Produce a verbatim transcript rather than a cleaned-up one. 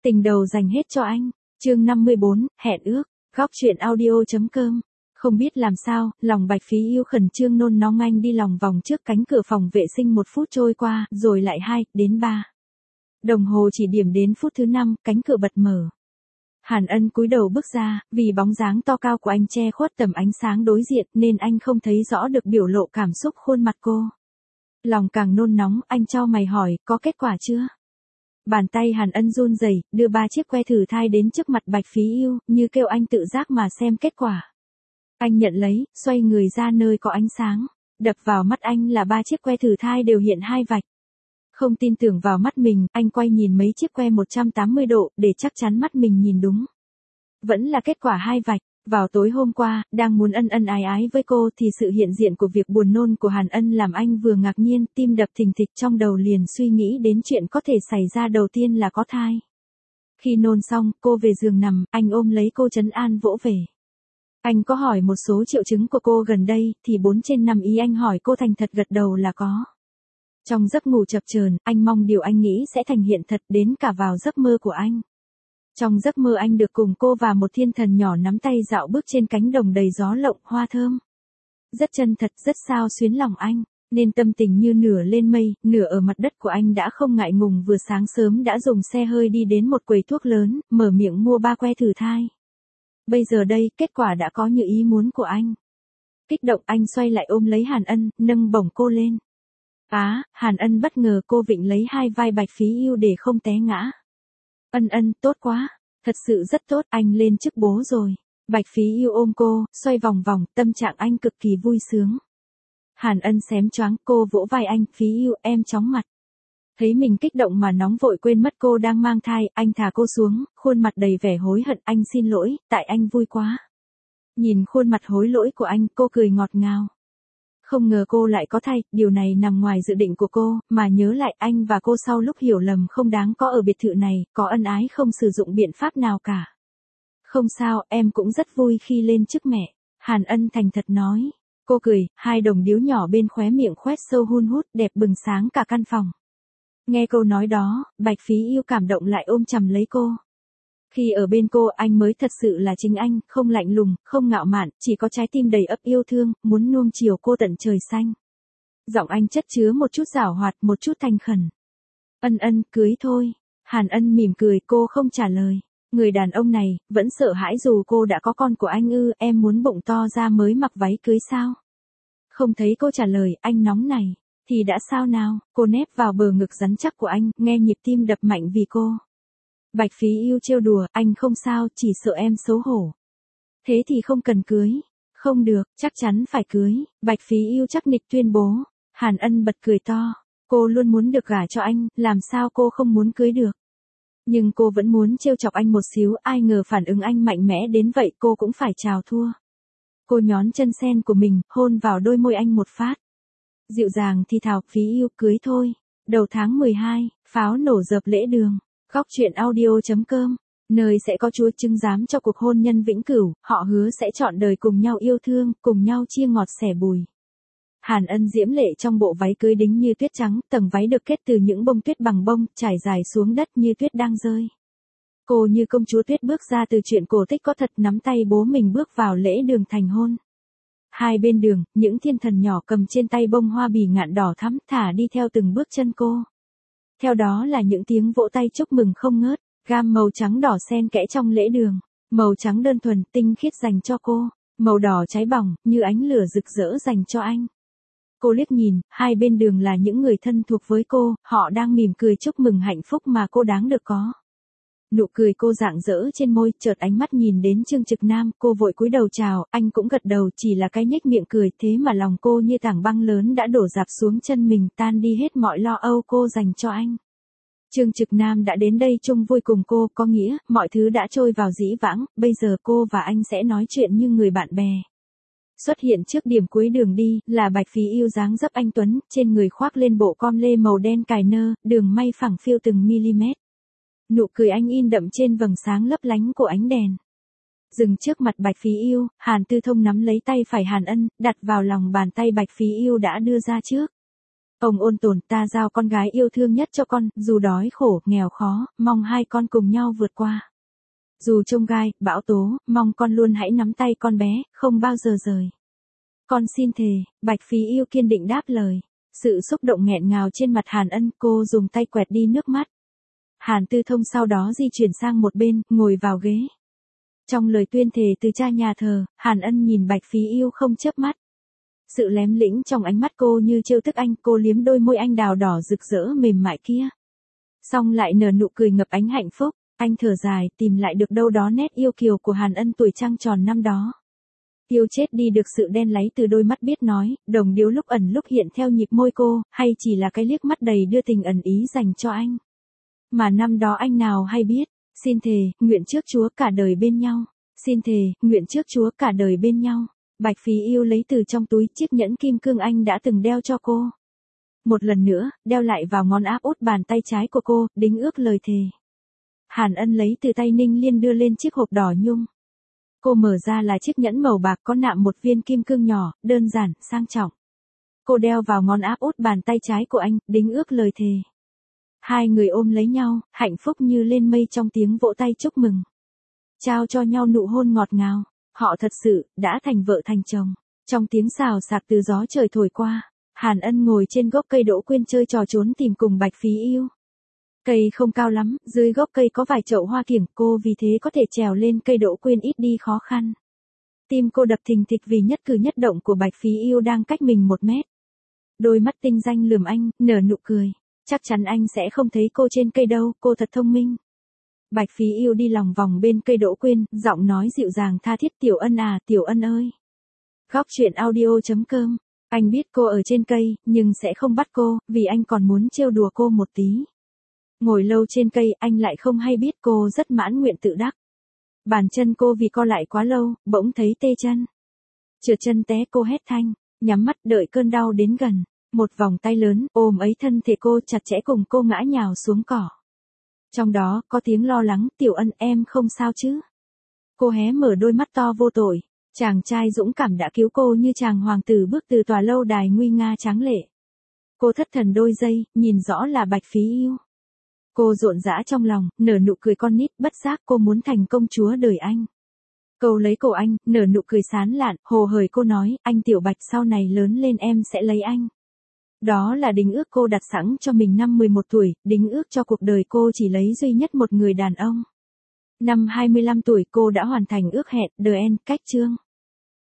Tình đầu dành hết cho anh. Chương năm mươi bốn, hẹn ước. Góc truyện audio.com. Không biết làm sao, lòng Bạch Phí Yêu khẩn trương nôn nóng anh đi lòng vòng trước cánh cửa phòng vệ sinh một phút trôi qua, rồi lại hai, đến ba. Đồng hồ chỉ điểm đến phút thứ năm, cánh cửa bật mở. Hàn Ân cúi đầu bước ra, vì bóng dáng to cao của anh che khuất tầm ánh sáng đối diện nên anh không thấy rõ được biểu lộ cảm xúc khuôn mặt cô. Lòng càng nôn nóng, anh chau mày hỏi, có kết quả chưa? Bàn tay Hàn Ân run rẩy, đưa ba chiếc que thử thai đến trước mặt Bạch Phí Yêu, như kêu anh tự giác mà xem kết quả. Anh nhận lấy, xoay người ra nơi có ánh sáng. Đập vào mắt anh là ba chiếc que thử thai đều hiện hai vạch. Không tin tưởng vào mắt mình, anh quay nhìn mấy chiếc que một trăm tám mươi độ, để chắc chắn mắt mình nhìn đúng. Vẫn là kết quả hai vạch. Vào tối hôm qua, đang muốn ân ân ái ái với cô thì sự hiện diện của việc buồn nôn của Hàn Ân làm anh vừa ngạc nhiên, tim đập thình thịch trong đầu liền suy nghĩ đến chuyện có thể xảy ra đầu tiên là có thai. Khi nôn xong, cô về giường nằm, anh ôm lấy cô trấn an vỗ về. Anh có hỏi một số triệu chứng của cô gần đây, thì bốn trên năm ý anh hỏi cô thành thật gật đầu là có. Trong giấc ngủ chập chờn, anh mong điều anh nghĩ sẽ thành hiện thật đến cả vào giấc mơ của anh. Trong giấc mơ anh được cùng cô và một thiên thần nhỏ nắm tay dạo bước trên cánh đồng đầy gió lộng hoa thơm. Rất chân thật, rất xao xuyến lòng anh, nên tâm tình như nửa lên mây, nửa ở mặt đất của anh đã không ngại ngùng vừa sáng sớm đã dùng xe hơi đi đến một quầy thuốc lớn, mở miệng mua ba que thử thai. Bây giờ đây, kết quả đã có như ý muốn của anh. Kích động anh xoay lại ôm lấy Hàn Ân, nâng bổng cô lên. Á, à, Hàn Ân bất ngờ cô vịnh lấy hai vai Bạch Phí Yêu để không té ngã. Ân Ân, tốt quá, thật sự rất tốt, anh lên chức bố rồi. Bạch Phí Yêu ôm cô, xoay vòng vòng, tâm trạng anh cực kỳ vui sướng. Hàn Ân xém choáng, cô vỗ vai anh, Phí Yêu, em chóng mặt. Thấy mình kích động mà nóng vội quên mất cô đang mang thai, anh thả cô xuống, khuôn mặt đầy vẻ hối hận, anh xin lỗi, tại anh vui quá. Nhìn khuôn mặt hối lỗi của anh, cô cười ngọt ngào. Không ngờ cô lại có thai, điều này nằm ngoài dự định của cô, mà nhớ lại anh và cô sau lúc hiểu lầm không đáng có ở biệt thự này, có ân ái không sử dụng biện pháp nào cả. Không sao, em cũng rất vui khi lên chức mẹ. Hàn Ân thành thật nói. Cô cười, hai đồng điếu nhỏ bên khóe miệng khoét sâu hun hút, đẹp bừng sáng cả căn phòng. Nghe câu nói đó, Bạch Phí Yêu cảm động lại ôm chầm lấy cô. Khi ở bên cô anh mới thật sự là chính anh, không lạnh lùng, không ngạo mạn, chỉ có trái tim đầy ấp yêu thương, muốn nuông chiều cô tận trời xanh. Giọng anh chất chứa một chút giảo hoạt, một chút thành khẩn. Ân Ân, cưới thôi. Hàn Ân mỉm cười, cô không trả lời. Người đàn ông này, vẫn sợ hãi dù cô đã có con của anh ư, em muốn bụng to ra mới mặc váy cưới sao? Không thấy cô trả lời, anh nóng này. Thì đã sao nào, cô nép vào bờ ngực rắn chắc của anh, nghe nhịp tim đập mạnh vì cô. Bạch Phí Yêu trêu đùa, anh không sao, chỉ sợ em xấu hổ. Thế thì không cần cưới. Không được, chắc chắn phải cưới. Bạch Phí Yêu chắc nịch tuyên bố. Hàn Ân bật cười to. Cô luôn muốn được gả cho anh, làm sao cô không muốn cưới được. Nhưng cô vẫn muốn trêu chọc anh một xíu, ai ngờ phản ứng anh mạnh mẽ đến vậy cô cũng phải chào thua. Cô nhón chân sen của mình, hôn vào đôi môi anh một phát. Dịu dàng thì thào, Phí Yêu, cưới thôi. Đầu tháng mười hai, pháo nổ dợp lễ đường. Góc truyện audio.com, nơi sẽ có Chúa chứng giám cho cuộc hôn nhân vĩnh cửu, họ hứa sẽ trọn đời cùng nhau yêu thương, cùng nhau chia ngọt sẻ bùi. Hàn Ân diễm lệ trong bộ váy cưới đính như tuyết trắng, tầng váy được kết từ những bông tuyết bằng bông, trải dài xuống đất như tuyết đang rơi. Cô như công chúa tuyết bước ra từ chuyện cổ tích có thật, nắm tay bố mình bước vào lễ đường thành hôn. Hai bên đường, những thiên thần nhỏ cầm trên tay bông hoa bì ngạn đỏ thắm thả đi theo từng bước chân cô. Theo đó là những tiếng vỗ tay chúc mừng không ngớt, gam màu trắng đỏ xen kẽ trong lễ đường, màu trắng đơn thuần, tinh khiết dành cho cô, màu đỏ cháy bỏng, như ánh lửa rực rỡ dành cho anh. Cô liếc nhìn, hai bên đường là những người thân thuộc với cô, họ đang mỉm cười chúc mừng hạnh phúc mà cô đáng được có. Nụ cười cô rạng rỡ trên môi, chợt ánh mắt nhìn đến Trương Trực Nam, cô vội cúi đầu chào, anh cũng gật đầu, chỉ là cái nhếch miệng cười, thế mà lòng cô như tảng băng lớn đã đổ rạp xuống chân mình, tan đi hết mọi lo âu cô dành cho anh. Trương Trực Nam đã đến đây chung vui cùng cô, có nghĩa, mọi thứ đã trôi vào dĩ vãng, bây giờ cô và anh sẽ nói chuyện như người bạn bè. Xuất hiện trước điểm cuối đường đi, là Bạch Phí Yêu dáng dấp anh tuấn, trên người khoác lên bộ com lê màu đen cài nơ, đường may phẳng phiu từng mm. Nụ cười anh in đậm trên vầng sáng lấp lánh của ánh đèn. Dừng trước mặt Bạch Phí Yêu, Hàn Tư Thông nắm lấy tay phải Hàn Ân, đặt vào lòng bàn tay Bạch Phí Yêu đã đưa ra trước. Ông ôn tồn, ta giao con gái yêu thương nhất cho con, dù đói khổ, nghèo khó, mong hai con cùng nhau vượt qua. Dù chông gai, bão tố, mong con luôn hãy nắm tay con bé, không bao giờ rời. Con xin thề, Bạch Phí Yêu kiên định đáp lời. Sự xúc động nghẹn ngào trên mặt Hàn Ân, cô dùng tay quẹt đi nước mắt. Hàn Tư Thông sau đó di chuyển sang một bên, ngồi vào ghế. Trong lời tuyên thề từ cha nhà thờ, Hàn Ân nhìn Bạch Phí Yêu không chớp mắt. Sự lém lĩnh trong ánh mắt cô như trêu tức anh, cô liếm đôi môi anh đào đỏ rực rỡ mềm mại kia. Xong lại nở nụ cười ngập ánh hạnh phúc, anh thở dài, tìm lại được đâu đó nét yêu kiều của Hàn Ân tuổi trăng tròn năm đó. Yêu chết đi được sự đen láy từ đôi mắt biết nói, đồng điếu lúc ẩn lúc hiện theo nhịp môi cô, hay chỉ là cái liếc mắt đầy đưa tình ẩn ý dành cho anh. Mà năm đó anh nào hay biết, xin thề, nguyện trước Chúa cả đời bên nhau, xin thề, nguyện trước Chúa cả đời bên nhau. Bạch Phí Yêu lấy từ trong túi chiếc nhẫn kim cương anh đã từng đeo cho cô. Một lần nữa, đeo lại vào ngón áp út bàn tay trái của cô, đính ước lời thề. Hàn Ân lấy từ tay Ninh Liên đưa lên chiếc hộp đỏ nhung. Cô mở ra là chiếc nhẫn màu bạc có nạm một viên kim cương nhỏ, đơn giản, sang trọng. Cô đeo vào ngón áp út bàn tay trái của anh, đính ước lời thề. Hai người ôm lấy nhau, hạnh phúc như lên mây trong tiếng vỗ tay chúc mừng. Trao cho nhau nụ hôn ngọt ngào. Họ thật sự, đã thành vợ thành chồng. Trong tiếng xào xạc từ gió trời thổi qua, Hàn Ân ngồi trên gốc cây đỗ quyên chơi trò trốn tìm cùng Bạch Phí Yêu. Cây không cao lắm, dưới gốc cây có vài chậu hoa kiểng, cô vì thế có thể trèo lên cây đỗ quyên ít đi khó khăn. Tim cô đập thình thịch vì nhất cử nhất động của Bạch Phí Yêu đang cách mình một mét. Đôi mắt tinh danh lườm anh, nở nụ cười. Chắc chắn anh sẽ không thấy cô trên cây đâu, cô thật thông minh. Bạch Phí Yêu đi lòng vòng bên cây đỗ quyên, giọng nói dịu dàng tha thiết, Tiểu Ân à, Tiểu Ân ơi. Góc truyện audio chấm com. Anh biết cô ở trên cây, nhưng sẽ không bắt cô, vì anh còn muốn trêu đùa cô một tí. Ngồi lâu trên cây, anh lại không hay biết cô rất mãn nguyện tự đắc. Bàn chân cô vì co lại quá lâu, bỗng thấy tê chân. Trượt chân té cô hét thanh, nhắm mắt đợi cơn đau đến gần. Một vòng tay lớn, ôm ấy thân thể cô chặt chẽ cùng cô ngã nhào xuống cỏ. Trong đó, có tiếng lo lắng, Tiểu Ân em không sao chứ? Cô hé mở đôi mắt to vô tội, chàng trai dũng cảm đã cứu cô như chàng hoàng tử bước từ tòa lâu đài nguy nga tráng lệ. Cô thất thần đôi giây, nhìn rõ là Bạch Phí Yêu. Cô rộn rã trong lòng, nở nụ cười con nít, bất giác cô muốn thành công chúa đời anh. Câu lấy cổ anh, nở nụ cười sán lạn, hồ hởi cô nói, anh Tiểu Bạch sau này lớn lên em sẽ lấy anh. Đó là đính ước cô đặt sẵn cho mình năm mười một tuổi, đính ước cho cuộc đời cô chỉ lấy duy nhất một người đàn ông. Năm hai mươi lăm tuổi cô đã hoàn thành ước hẹn, The End, cách chương.